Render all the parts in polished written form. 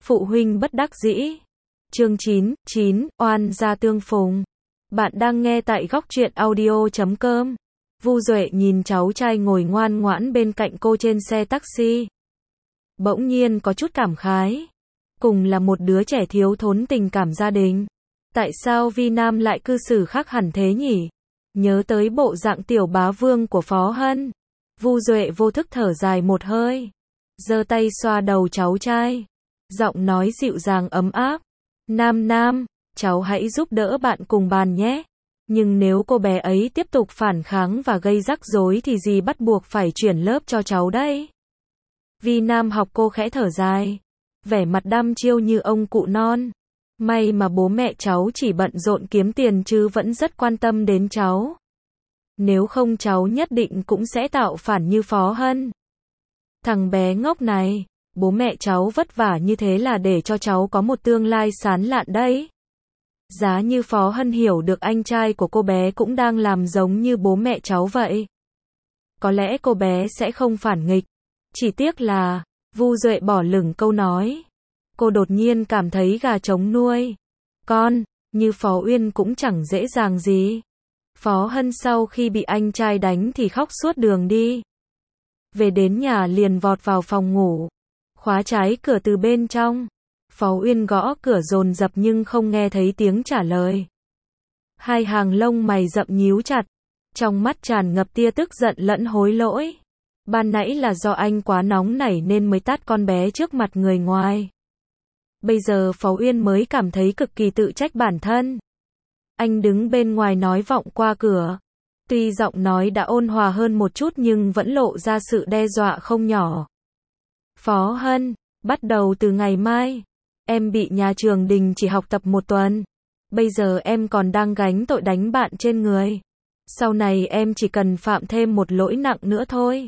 Phụ huynh bất đắc dĩ. Chương 9, oan gia tương phùng. Bạn đang nghe tại góc truyện audio.com. Vu Duệ nhìn cháu trai ngồi ngoan ngoãn bên cạnh cô trên xe taxi. Bỗng nhiên có chút cảm khái. Cùng là một đứa trẻ thiếu thốn tình cảm gia đình. Tại sao Vi Nam lại cư xử khác hẳn thế nhỉ? Nhớ tới bộ dạng tiểu bá vương của Phó Hân. Vu Duệ vô thức thở dài một hơi. Giơ tay xoa đầu cháu trai. Giọng nói dịu dàng ấm áp. Nam, cháu hãy giúp đỡ bạn cùng bàn nhé. Nhưng nếu cô bé ấy tiếp tục phản kháng và gây rắc rối thì dì bắt buộc phải chuyển lớp cho cháu đấy. Vi Nam học cô khẽ thở dài. Vẻ mặt đăm chiêu như ông cụ non. May mà bố mẹ cháu chỉ bận rộn kiếm tiền chứ vẫn rất quan tâm đến cháu. Nếu không cháu nhất định cũng sẽ tạo phản như Phó Hân. Thằng bé ngốc này, bố mẹ cháu vất vả như thế là để cho cháu có một tương lai sáng lạn đấy. Giá như Phó Hân hiểu được anh trai của cô bé cũng đang làm giống như bố mẹ cháu vậy. Có lẽ cô bé sẽ không phản nghịch. Chỉ tiếc là, Vu Duệ bỏ lửng câu nói. Cô đột nhiên cảm thấy gà trống nuôi con, như Phó Uyên cũng chẳng dễ dàng gì. Phó Hân sau khi bị anh trai đánh thì khóc suốt đường đi. Về đến nhà liền vọt vào phòng ngủ. Khóa trái cửa từ bên trong. Phó Uyên gõ cửa dồn dập nhưng không nghe thấy tiếng trả lời. Hai hàng lông mày rậm nhíu chặt. Trong mắt tràn ngập tia tức giận lẫn hối lỗi. Ban nãy là do anh quá nóng nảy nên mới tát con bé trước mặt người ngoài. Bây giờ Phó Uyên mới cảm thấy cực kỳ tự trách bản thân. Anh đứng bên ngoài nói vọng qua cửa. Tuy giọng nói đã ôn hòa hơn một chút nhưng vẫn lộ ra sự đe dọa không nhỏ. Phó Hân, bắt đầu từ ngày mai, em bị nhà trường đình chỉ học tập 1 tuần. Bây giờ em còn đang gánh tội đánh bạn trên người. Sau này em chỉ cần phạm thêm một lỗi nặng nữa thôi.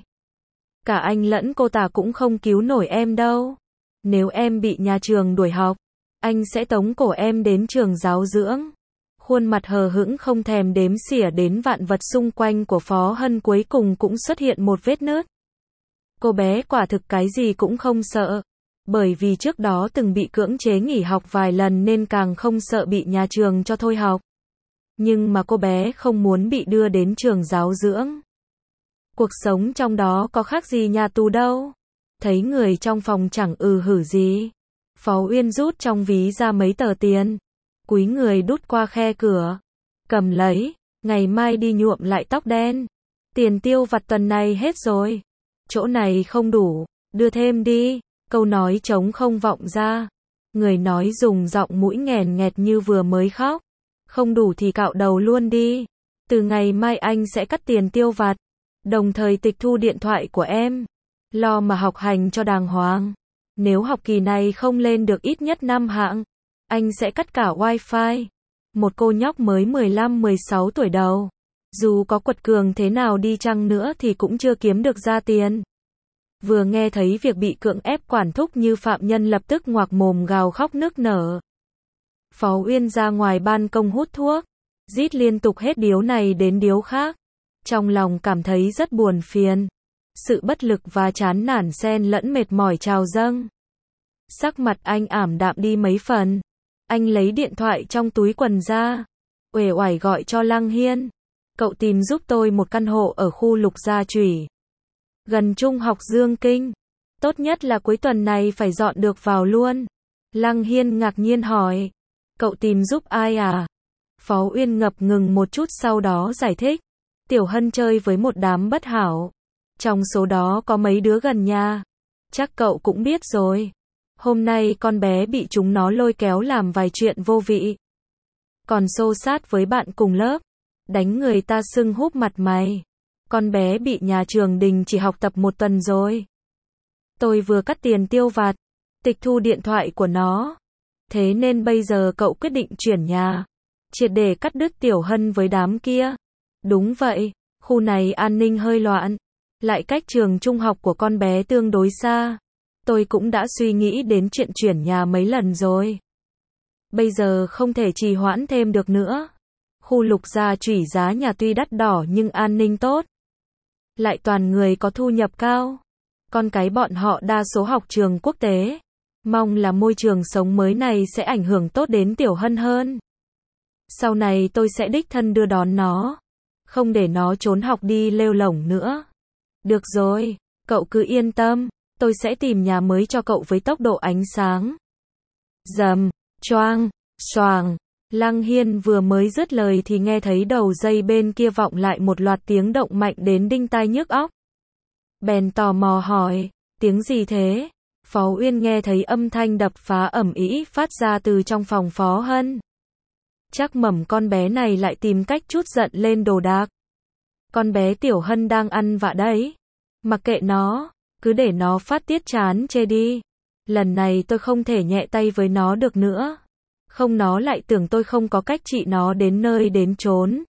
Cả anh lẫn cô ta cũng không cứu nổi em đâu. Nếu em bị nhà trường đuổi học, anh sẽ tống cổ em đến trường giáo dưỡng. Khuôn mặt hờ hững không thèm đếm xỉa đến vạn vật xung quanh của Phó Hân cuối cùng cũng xuất hiện một vết nứt. Cô bé quả thực cái gì cũng không sợ. Bởi vì trước đó từng bị cưỡng chế nghỉ học vài lần nên càng không sợ bị nhà trường cho thôi học. Nhưng mà cô bé không muốn bị đưa đến trường giáo dưỡng. Cuộc sống trong đó có khác gì nhà tù đâu. Thấy người trong phòng chẳng hử gì. Phó Uyên rút trong ví ra mấy tờ tiền. Cúi người đút qua khe cửa. Cầm lấy, ngày mai đi nhuộm lại tóc đen. Tiền tiêu vặt tuần này hết rồi. Chỗ này không đủ, đưa thêm đi. Câu nói trống không vọng ra. Người nói dùng giọng mũi nghèn nghẹt như vừa mới khóc. Không đủ thì cạo đầu luôn đi. Từ ngày mai anh sẽ cắt tiền tiêu vặt. Đồng thời tịch thu điện thoại của em. Lo mà học hành cho đàng hoàng. Nếu học kỳ này không lên được ít nhất 5 hạng, anh sẽ cắt cả wifi. Một cô nhóc mới 15-16 tuổi đầu. Dù có quật cường thế nào đi chăng nữa thì cũng chưa kiếm được ra tiền. Vừa nghe thấy việc bị cưỡng ép quản thúc như phạm nhân lập tức ngoạc mồm gào khóc nức nở. Phó Uyên ra ngoài ban công hút thuốc. Rít liên tục hết điếu này đến điếu khác. Trong lòng cảm thấy rất buồn phiền. Sự bất lực và chán nản xen lẫn mệt mỏi trào dâng. Sắc mặt anh ảm đạm đi mấy phần. Anh lấy điện thoại trong túi quần ra. Uể oải gọi cho Lăng Hiên. Cậu tìm giúp tôi một căn hộ ở khu Lục Gia Chủy. Gần Trung học Dương Kinh. Tốt nhất là cuối tuần này phải dọn được vào luôn. Lăng Hiên ngạc nhiên hỏi. Cậu tìm giúp ai à? Phó Uyên ngập ngừng một chút sau đó giải thích. Tiểu Hân chơi với một đám bất hảo. Trong số đó có mấy đứa gần nhà. Chắc cậu cũng biết rồi. Hôm nay con bé bị chúng nó lôi kéo làm vài chuyện vô vị. Còn xô xát với bạn cùng lớp. Đánh người ta sưng húp mặt mày. Con bé bị nhà trường đình chỉ học tập 1 tuần rồi. Tôi vừa cắt tiền tiêu vặt, tịch thu điện thoại của nó. Thế nên bây giờ cậu quyết định chuyển nhà. Triệt để cắt đứt Tiểu Hân với đám kia. Đúng vậy, khu này an ninh hơi loạn. Lại cách trường trung học của con bé tương đối xa. Tôi cũng đã suy nghĩ đến chuyện chuyển nhà mấy lần rồi. Bây giờ không thể trì hoãn thêm được nữa. Khu Lục Gia Chủy giá nhà tuy đắt đỏ nhưng an ninh tốt. Lại toàn người có thu nhập cao. Con cái bọn họ đa số học trường quốc tế. Mong là môi trường sống mới này sẽ ảnh hưởng tốt đến Tiểu Hân hơn. Sau này tôi sẽ đích thân đưa đón nó. Không để nó trốn học đi lêu lổng nữa. Được rồi, cậu cứ yên tâm. Tôi sẽ tìm nhà mới cho cậu với tốc độ ánh sáng. Rầm, choang, xoàng. Lăng Hiên vừa mới dứt lời thì nghe thấy đầu dây bên kia vọng lại một loạt tiếng động mạnh đến đinh tai nhức óc. Bèn tò mò hỏi, tiếng gì thế? Phó Uyên nghe thấy âm thanh đập phá ầm ĩ phát ra từ trong phòng Phó Hân. Chắc mầm con bé này lại tìm cách trút giận lên đồ đạc. Con bé Tiểu Hân đang ăn vạ đấy. Mặc kệ nó, cứ để nó phát tiết chán chê đi. Lần này tôi không thể nhẹ tay với nó được nữa. Không nó lại tưởng tôi không có cách trị nó đến nơi đến chốn.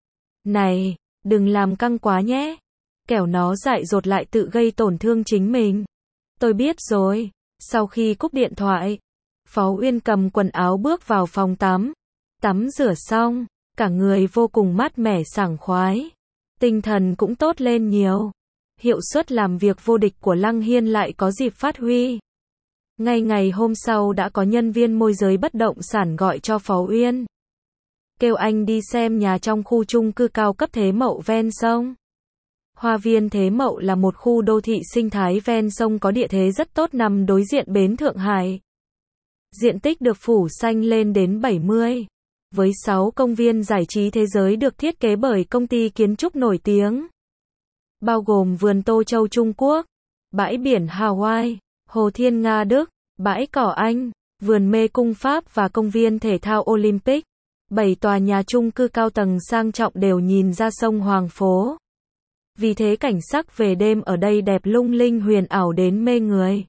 Này, đừng làm căng quá nhé. Kẻo nó dại dột lại tự gây tổn thương chính mình. Tôi biết rồi. Sau khi cúp điện thoại, Phó Uyên cầm quần áo bước vào phòng tắm. Tắm rửa xong, cả người vô cùng mát mẻ sảng khoái. Tinh thần cũng tốt lên nhiều. Hiệu suất làm việc vô địch của Lăng Hiên lại có dịp phát huy. Ngay ngày hôm sau đã có nhân viên môi giới bất động sản gọi cho Phó Uyên. Kêu anh đi xem nhà trong khu chung cư cao cấp Thế Mậu ven sông. Hoa viên Thế Mậu là một khu đô thị sinh thái ven sông có địa thế rất tốt nằm đối diện bến Thượng Hải. Diện tích được phủ xanh lên đến 70. Với 6 công viên giải trí thế giới được thiết kế bởi công ty kiến trúc nổi tiếng. Bao gồm vườn Tô Châu Trung Quốc, bãi biển Hawaii, Hồ Thiên Nga Đức, bãi cỏ Anh, vườn mê cung Pháp và công viên thể thao Olympic. 7 tòa nhà chung cư cao tầng sang trọng đều nhìn ra sông Hoàng Phố. Vì thế cảnh sắc về đêm ở đây đẹp lung linh huyền ảo đến mê người.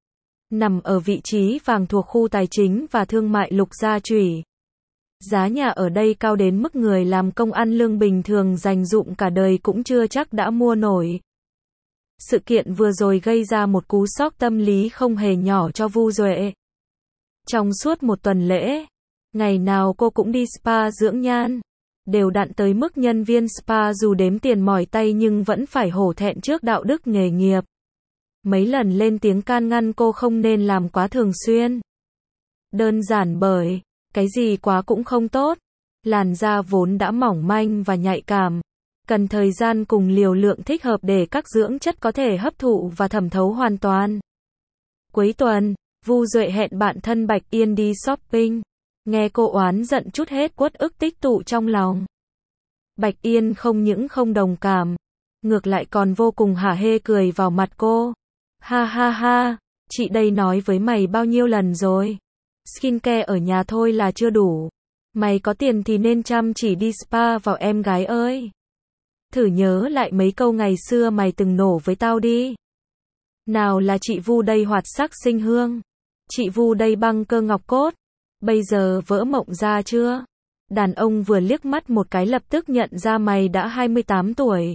Nằm ở vị trí vàng thuộc khu tài chính và thương mại Lục Gia Chủy. Giá nhà ở đây cao đến mức người làm công ăn lương bình thường dành dụm cả đời cũng chưa chắc đã mua nổi. Sự kiện vừa rồi gây ra một cú sốc tâm lý không hề nhỏ cho Vu Duệ. Trong suốt một tuần lễ, ngày nào cô cũng đi spa dưỡng nhan. Đều đặn tới mức nhân viên spa dù đếm tiền mỏi tay nhưng vẫn phải hổ thẹn trước đạo đức nghề nghiệp. Mấy lần lên tiếng can ngăn cô không nên làm quá thường xuyên. Đơn giản bởi, cái gì quá cũng không tốt. Làn da vốn đã mỏng manh và nhạy cảm. Cần thời gian cùng liều lượng thích hợp để các dưỡng chất có thể hấp thụ và thẩm thấu hoàn toàn. Cuối tuần, Vu Duệ hẹn bạn thân Bạch Yên đi shopping. Nghe cô oán giận chút hết uất ức tích tụ trong lòng. Bạch Yên không những không đồng cảm, ngược lại còn vô cùng hả hê cười vào mặt cô. Ha ha ha, chị đây nói với mày bao nhiêu lần rồi. Skincare ở nhà thôi là chưa đủ. Mày có tiền thì nên chăm chỉ đi spa vào em gái ơi. Thử nhớ lại mấy câu ngày xưa mày từng nổ với tao đi. Nào là chị Vu đây hoạt sắc sinh hương. Chị Vu đây băng cơ ngọc cốt. Bây giờ vỡ mộng ra chưa? Đàn ông vừa liếc mắt một cái lập tức nhận ra mày đã 28 tuổi.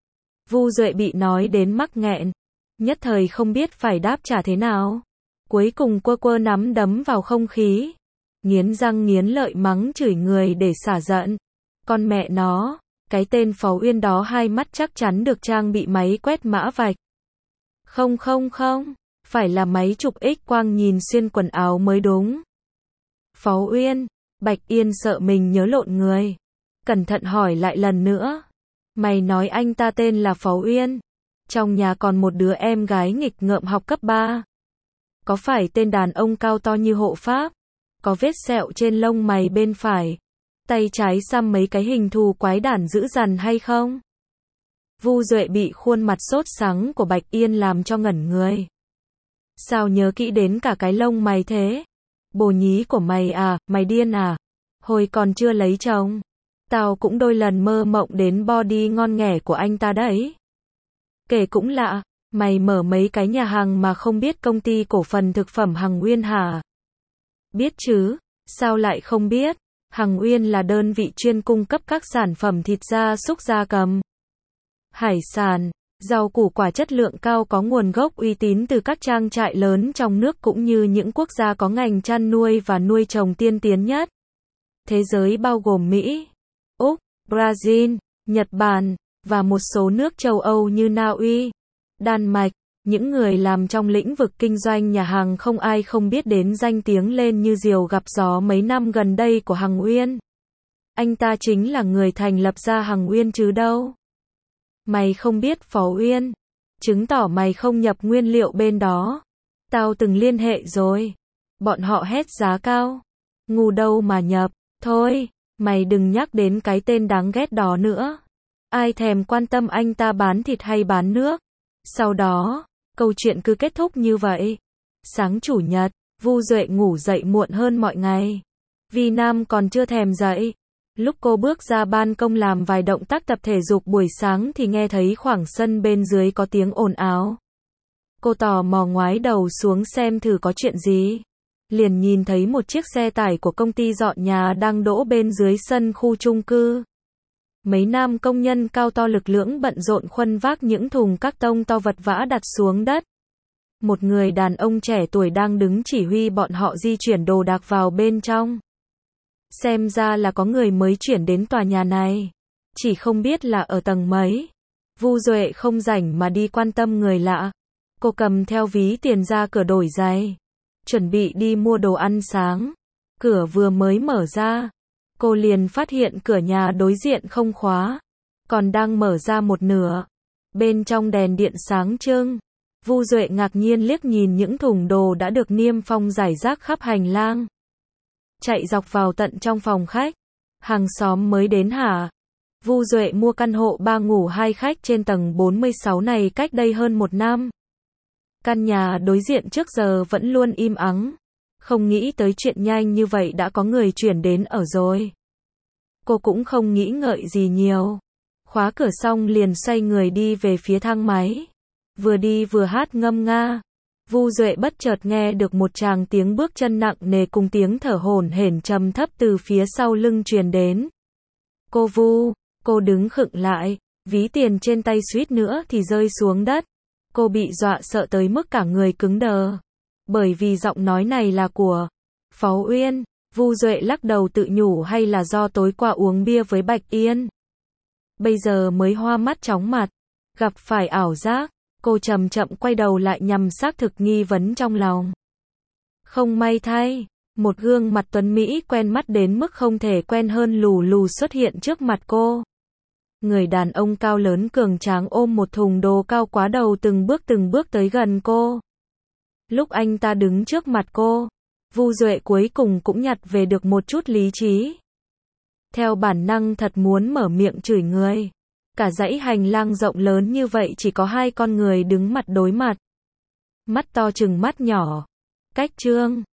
Vu Duệ bị nói đến mắc nghẹn. Nhất thời không biết phải đáp trả thế nào. Cuối cùng quơ nắm đấm vào không khí. Nghiến răng nghiến lợi mắng chửi người để xả giận. Con mẹ nó, cái tên Phó Uyên đó hai mắt chắc chắn được trang bị máy quét mã vạch. Không, phải là máy chụp X-quang nhìn xuyên quần áo mới đúng. Phó Uyên, Bạch Yên sợ mình nhớ lộn người. Cẩn thận hỏi lại lần nữa. Mày nói anh ta tên là Phó Uyên. Trong nhà còn một đứa em gái nghịch ngợm học cấp 3. Có phải tên đàn ông cao to như hộ pháp? Có vết sẹo trên lông mày bên phải. Tay trái xăm mấy cái hình thù quái đản dữ dằn hay không? Vu Duệ bị khuôn mặt sốt sắng của Bạch Yên làm cho ngẩn người. Sao nhớ kỹ đến cả cái lông mày thế? Bồ nhí của mày à, mày điên à? Hồi còn chưa lấy chồng, tao cũng đôi lần mơ mộng đến body ngon nghẻ của anh ta đấy. Kể cũng lạ, mày mở mấy cái nhà hàng mà không biết công ty cổ phần thực phẩm Hằng Uyên hả? Biết chứ, sao lại không biết? Hằng Uyên là đơn vị chuyên cung cấp các sản phẩm thịt gia súc gia cầm, hải sản, rau củ quả chất lượng cao có nguồn gốc uy tín từ các trang trại lớn trong nước cũng như những quốc gia có ngành chăn nuôi và nuôi trồng tiên tiến nhất. Thế giới bao gồm Mỹ, Úc, Brazil, Nhật Bản, và một số nước châu Âu như Na Uy, Đan Mạch, Những người làm trong lĩnh vực kinh doanh nhà hàng không ai không biết đến danh tiếng lên như diều gặp gió mấy năm gần đây của Hằng Uyên. Anh ta chính là người thành lập ra Hằng Uyên chứ đâu. Mày không biết Phó Uyên, chứng tỏ mày không nhập nguyên liệu bên đó. Tao từng liên hệ rồi. Bọn họ hét giá cao. Ngu đâu mà nhập. Thôi, mày đừng nhắc đến cái tên đáng ghét đó nữa. Ai thèm quan tâm anh ta bán thịt hay bán nước. Sau đó, câu chuyện cứ kết thúc như vậy. Sáng chủ nhật, Vu Duệ ngủ dậy muộn hơn mọi ngày. Vi Nam còn chưa thèm dậy. Lúc cô bước ra ban công làm vài động tác tập thể dục buổi sáng thì nghe thấy khoảng sân bên dưới có tiếng ồn ào. Cô tò mò ngoái đầu xuống xem thử có chuyện gì. Liền nhìn thấy một chiếc xe tải của công ty dọn nhà đang đỗ bên dưới sân khu chung cư. Mấy nam công nhân cao to lực lưỡng bận rộn khuân vác những thùng các tông to vật vã đặt xuống đất. Một người đàn ông trẻ tuổi đang đứng chỉ huy bọn họ di chuyển đồ đạc vào bên trong. Xem ra là có người mới chuyển đến tòa nhà này. Chỉ không biết là ở tầng mấy. Vu Duệ không rảnh mà đi quan tâm người lạ. Cô cầm theo ví tiền ra cửa đổi giày. Chuẩn bị đi mua đồ ăn sáng. Cửa vừa mới mở ra. Cô liền phát hiện cửa nhà đối diện không khóa. Còn đang mở ra một nửa. Bên trong đèn điện sáng trưng. Vu Duệ ngạc nhiên liếc nhìn những thùng đồ đã được niêm phong rải rác khắp hành lang. Chạy dọc vào tận trong phòng khách. Hàng xóm mới đến hả? Vu Duệ mua căn hộ 3 ngủ 2 khách trên tầng 46 này cách đây hơn 1 năm. Căn nhà đối diện trước giờ vẫn luôn im ắng. Không nghĩ tới chuyện nhanh như vậy đã có người chuyển đến ở rồi. Cô cũng không nghĩ ngợi gì nhiều. Khóa cửa xong liền xoay người đi về phía thang máy. Vừa đi vừa hát ngâm nga. Vu Duệ bất chợt nghe được một tràng tiếng bước chân nặng nề cùng tiếng thở hổn hển trầm thấp từ phía sau lưng truyền đến. Cô Vu, cô đứng khựng lại, ví tiền trên tay suýt nữa thì rơi xuống đất. Cô bị dọa sợ tới mức cả người cứng đờ. Bởi vì giọng nói này là của Phó Uyên. Vu Duệ lắc đầu tự nhủ hay là do tối qua uống bia với Bạch Yên. Bây giờ mới hoa mắt chóng mặt. Gặp phải ảo giác. Cô chậm chậm quay đầu lại nhằm xác thực nghi vấn trong lòng. Không may thay, một gương mặt tuấn Mỹ quen mắt đến mức không thể quen hơn lù lù xuất hiện trước mặt cô. Người đàn ông cao lớn cường tráng ôm một thùng đồ cao quá đầu từng bước tới gần cô. Lúc anh ta đứng trước mặt cô, Vu Duệ cuối cùng cũng nhặt về được một chút lý trí. Theo bản năng thật muốn mở miệng chửi người. Cả dãy hành lang rộng lớn như vậy chỉ có 2 con người đứng mặt đối mặt. Mắt to chừng mắt nhỏ. Cách trương.